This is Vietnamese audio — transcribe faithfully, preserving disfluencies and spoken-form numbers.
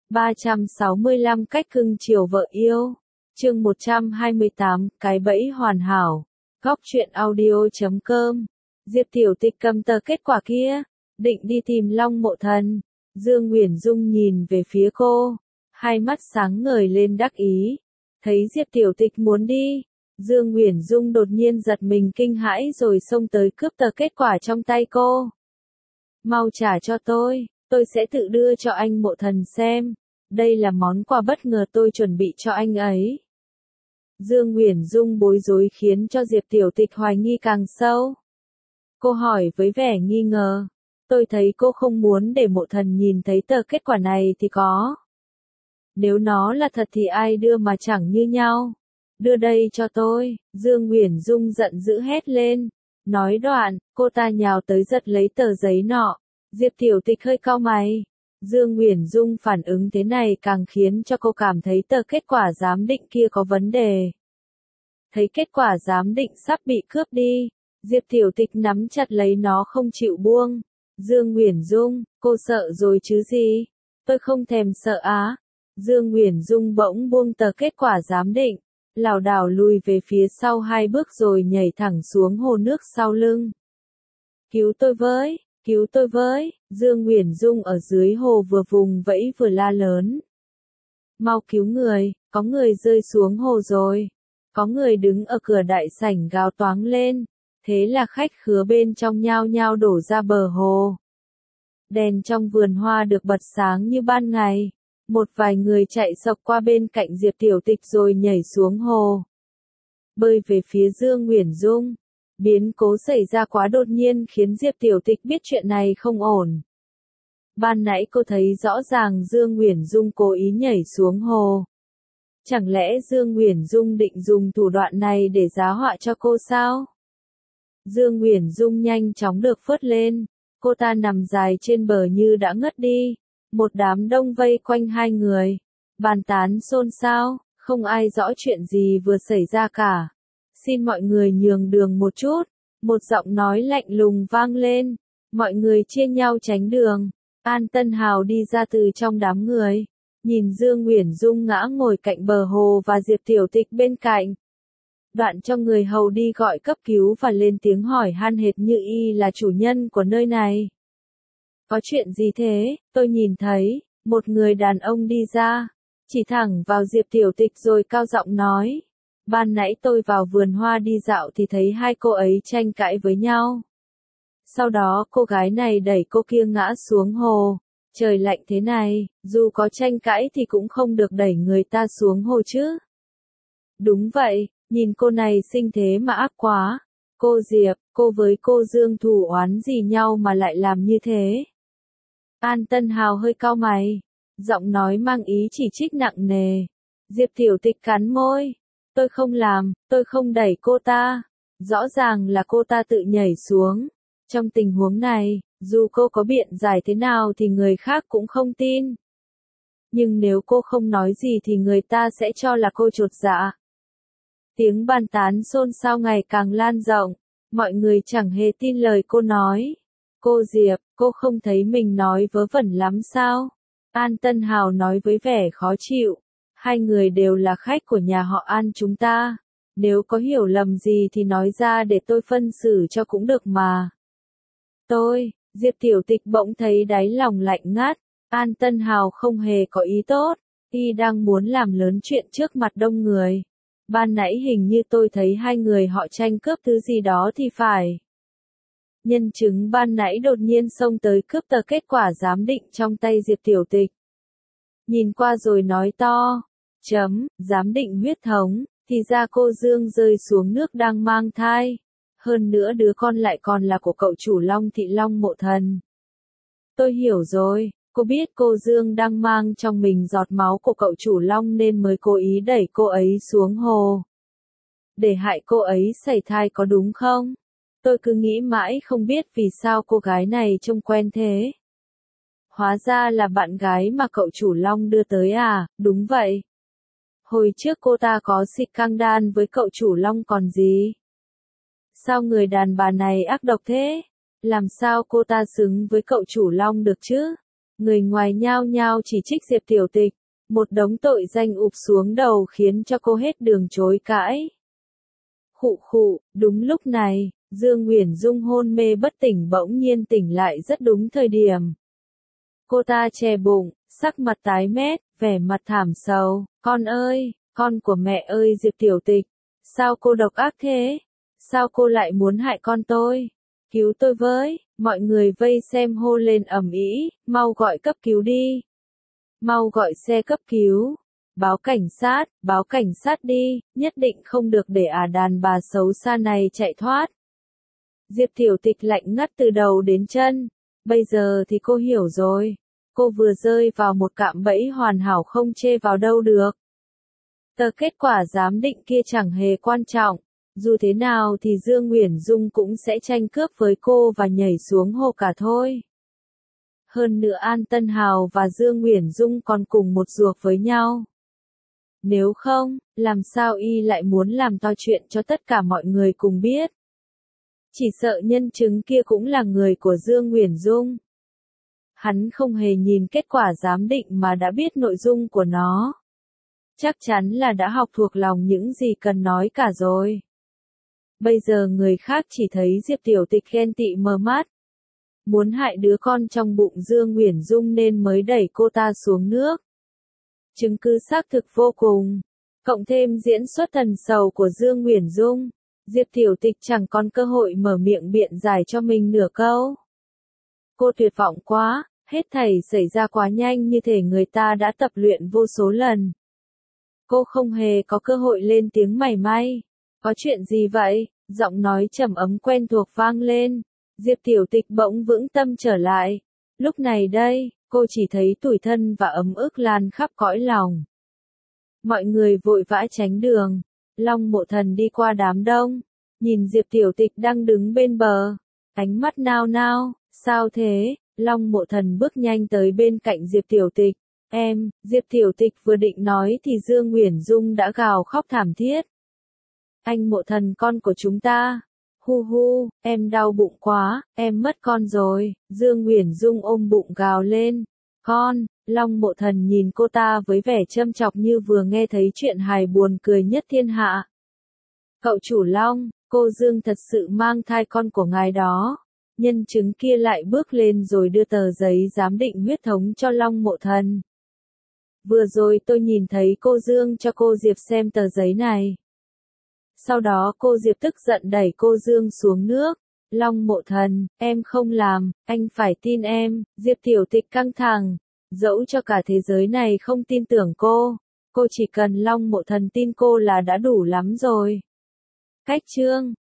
ba trăm sáu mươi lăm cách cưng chiều vợ yêu. Chương một trăm hai mươi tám, cái bẫy hoàn hảo. Góc truyện audio chấm com. Diệp Tiểu Tịch cầm tờ kết quả kia, định đi tìm Long Mộ Thần. Dương Uyển Dung nhìn về phía cô, hai mắt sáng ngời lên đắc ý. Thấy Diệp Tiểu Tịch muốn đi, Dương Uyển Dung đột nhiên giật mình kinh hãi rồi xông tới cướp tờ kết quả trong tay cô. Mau trả cho tôi, tôi sẽ tự đưa cho anh Mộ Thần xem. Đây là món quà bất ngờ tôi chuẩn bị cho anh ấy. Dương Uyển Dung bối rối khiến cho Diệp Tiểu Tịch hoài nghi càng sâu. Cô hỏi với vẻ nghi ngờ. Tôi thấy cô không muốn để Mộ Thần nhìn thấy tờ kết quả này thì có. Nếu nó là thật thì ai đưa mà chẳng như nhau. Đưa đây cho tôi, Dương Uyển Dung giận dữ hét lên. Nói đoạn, cô ta nhào tới giật lấy tờ giấy nọ. Diệp Tiểu Tịch hơi cau mày. Dương Uyển Dung phản ứng thế này càng khiến cho cô cảm thấy tờ kết quả giám định kia có vấn đề. Thấy kết quả giám định sắp bị cướp đi, Diệp Tiểu Tịch nắm chặt lấy nó không chịu buông. Dương Uyển Dung, cô sợ rồi chứ gì? Tôi không thèm sợ á. Dương Uyển Dung bỗng buông tờ kết quả giám định, lảo đảo lùi về phía sau hai bước rồi nhảy thẳng xuống hồ nước sau lưng. Cứu tôi với! Cứu tôi với, Dương Uyển Dung ở dưới hồ vừa vùng vẫy vừa la lớn. Mau cứu người, có người rơi xuống hồ rồi. Có người đứng ở cửa đại sảnh gào toáng lên, thế là khách khứa bên trong nhao nhao đổ ra bờ hồ. Đèn trong vườn hoa được bật sáng như ban ngày, một vài người chạy xộc qua bên cạnh Diệp Tiểu Tịch rồi nhảy xuống hồ. Bơi về phía Dương Uyển Dung. Biến cố xảy ra quá đột nhiên khiến Diệp Tiểu Tịch biết chuyện này không ổn. Ban nãy cô thấy rõ ràng Dương Uyển Dung cố ý nhảy xuống hồ. Chẳng lẽ Dương Uyển Dung định dùng thủ đoạn này để giá họa cho cô sao? Dương Uyển Dung nhanh chóng được phớt lên, cô ta nằm dài trên bờ như đã ngất đi. Một đám đông vây quanh hai người, bàn tán xôn xao, không ai rõ chuyện gì vừa xảy ra cả. Xin mọi người nhường đường một chút, một giọng nói lạnh lùng vang lên, mọi người chia nhau tránh đường. An Tân Hào đi ra từ trong đám người, nhìn Dương Uyển Dung ngã ngồi cạnh bờ hồ và Diệp Tiểu Tịch bên cạnh. Đoạn cho người hầu đi gọi cấp cứu và lên tiếng hỏi han hệt như y là chủ nhân của nơi này. Có chuyện gì thế? Tôi nhìn thấy, một người đàn ông đi ra, chỉ thẳng vào Diệp Tiểu Tịch rồi cao giọng nói. Ban nãy tôi vào vườn hoa đi dạo thì thấy hai cô ấy tranh cãi với nhau. Sau đó cô gái này đẩy cô kia ngã xuống hồ. Trời lạnh thế này, dù có tranh cãi thì cũng không được đẩy người ta xuống hồ chứ. Đúng vậy, nhìn cô này xinh thế mà ác quá. Cô Diệp, cô với cô Dương thù oán gì nhau mà lại làm như thế? An Tân Hào hơi cau mày, giọng nói mang ý chỉ trích nặng nề. Diệp Tiểu Tịch cắn môi. Tôi không làm, tôi không đẩy cô ta. Rõ ràng là cô ta tự nhảy xuống. Trong tình huống này, dù cô có biện giải thế nào thì người khác cũng không tin. Nhưng nếu cô không nói gì thì người ta sẽ cho là cô chột dạ. Tiếng bàn tán xôn xao ngày càng lan rộng, mọi người chẳng hề tin lời cô nói. Cô Diệp, cô không thấy mình nói vớ vẩn lắm sao? An Tân Hào nói với vẻ khó chịu. Hai người đều là khách của nhà họ An chúng ta. Nếu có hiểu lầm gì thì nói ra để tôi phân xử cho cũng được mà. Tôi, Diệp Tiểu Tịch bỗng thấy đáy lòng lạnh ngắt. An Tân Hào không hề có ý tốt. Y đang muốn làm lớn chuyện trước mặt đông người. Ban nãy hình như tôi thấy hai người họ tranh cướp thứ gì đó thì phải. Nhân chứng ban nãy đột nhiên xông tới cướp tờ kết quả giám định trong tay Diệp Tiểu Tịch. Nhìn qua rồi nói to. Chấm, giám định huyết thống, thì ra cô Dương rơi xuống nước đang mang thai. Hơn nữa đứa con lại còn là của cậu chủ Long Thị Long Mộ Thần. Tôi hiểu rồi, cô biết cô Dương đang mang trong mình giọt máu của cậu chủ Long nên mới cố ý đẩy cô ấy xuống hồ. Để hại cô ấy sảy thai có đúng không? Tôi cứ nghĩ mãi không biết vì sao cô gái này trông quen thế. Hóa ra là bạn gái mà cậu chủ Long đưa tới à, đúng vậy. Hồi trước cô ta có xịt căng đan với cậu chủ Long còn gì. Sao người đàn bà này ác độc thế? Làm sao cô ta xứng với cậu chủ Long được chứ? Người ngoài nhao nhao chỉ trích Diệp Tiểu Tịch, một đống tội danh ụp xuống đầu khiến cho cô hết đường chối cãi. Khụ khụ, đúng lúc này, Dương Uyển Dung hôn mê bất tỉnh bỗng nhiên tỉnh lại rất đúng thời điểm. Cô ta che bụng, sắc mặt tái mét, vẻ mặt thảm sầu, con ơi, con của mẹ ơi Diệp Tiểu Tịch, sao cô độc ác thế? Sao cô lại muốn hại con tôi? Cứu tôi với, mọi người vây xem hô lên ầm ĩ, mau gọi cấp cứu đi. Mau gọi xe cấp cứu. Báo cảnh sát, báo cảnh sát đi, nhất định không được để à đàn bà xấu xa này chạy thoát. Diệp Tiểu Tịch lạnh ngắt từ đầu đến chân, bây giờ thì cô hiểu rồi. Cô vừa rơi vào một cạm bẫy hoàn hảo không chê vào đâu được. Tờ kết quả giám định kia chẳng hề quan trọng, dù thế nào thì Dương Uyển Dung cũng sẽ tranh cướp với cô và nhảy xuống hồ cả thôi. Hơn nữa An Tân Hào và Dương Uyển Dung còn cùng một ruột với nhau. Nếu không, làm sao y lại muốn làm to chuyện cho tất cả mọi người cùng biết. Chỉ sợ nhân chứng kia cũng là người của Dương Uyển Dung. Hắn không hề nhìn kết quả giám định mà đã biết nội dung của nó. Chắc chắn là đã học thuộc lòng những gì cần nói cả rồi. Bây giờ người khác chỉ thấy Diệp Tiểu Tịch ghen tị mờ mắt. Muốn hại đứa con trong bụng Dương Uyển Dung nên mới đẩy cô ta xuống nước. Chứng cứ xác thực vô cùng. Cộng thêm diễn xuất thần sầu của Dương Uyển Dung, Diệp Tiểu Tịch chẳng còn cơ hội mở miệng biện giải cho mình nửa câu. Cô tuyệt vọng quá, hết thảy xảy ra quá nhanh như thể người ta đã tập luyện vô số lần. Cô không hề có cơ hội lên tiếng mảy may. Có chuyện gì vậy? Giọng nói trầm ấm quen thuộc vang lên. Diệp Tiểu Tịch bỗng vững tâm trở lại. Lúc này đây, cô chỉ thấy tủi thân và ấm ức lan khắp cõi lòng. Mọi người vội vã tránh đường. Long Mộ Thần đi qua đám đông, nhìn Diệp Tiểu Tịch đang đứng bên bờ, ánh mắt nao nao, sao thế? Long Mộ Thần bước nhanh tới bên cạnh Diệp Tiểu Tịch. Em, Diệp Tiểu Tịch vừa định nói thì Dương Uyển Dung đã gào khóc thảm thiết. Anh Mộ Thần con của chúng ta. Hu hu, em đau bụng quá, em mất con rồi. Dương Uyển Dung ôm bụng gào lên. Con, Long Mộ Thần nhìn cô ta với vẻ châm chọc như vừa nghe thấy chuyện hài buồn cười nhất thiên hạ. Cậu chủ Long, cô Dương thật sự mang thai con của ngài đó. Nhân chứng kia lại bước lên rồi đưa tờ giấy giám định huyết thống cho Long Mộ Thần. Vừa rồi tôi nhìn thấy cô Dương cho cô Diệp xem tờ giấy này. Sau đó cô Diệp tức giận đẩy cô Dương xuống nước. Long Mộ Thần, em không làm, anh phải tin em. Diệp Tiểu Tịch căng thẳng. Dẫu cho cả thế giới này không tin tưởng cô, cô chỉ cần Long Mộ Thần tin cô là đã đủ lắm rồi. Cách chương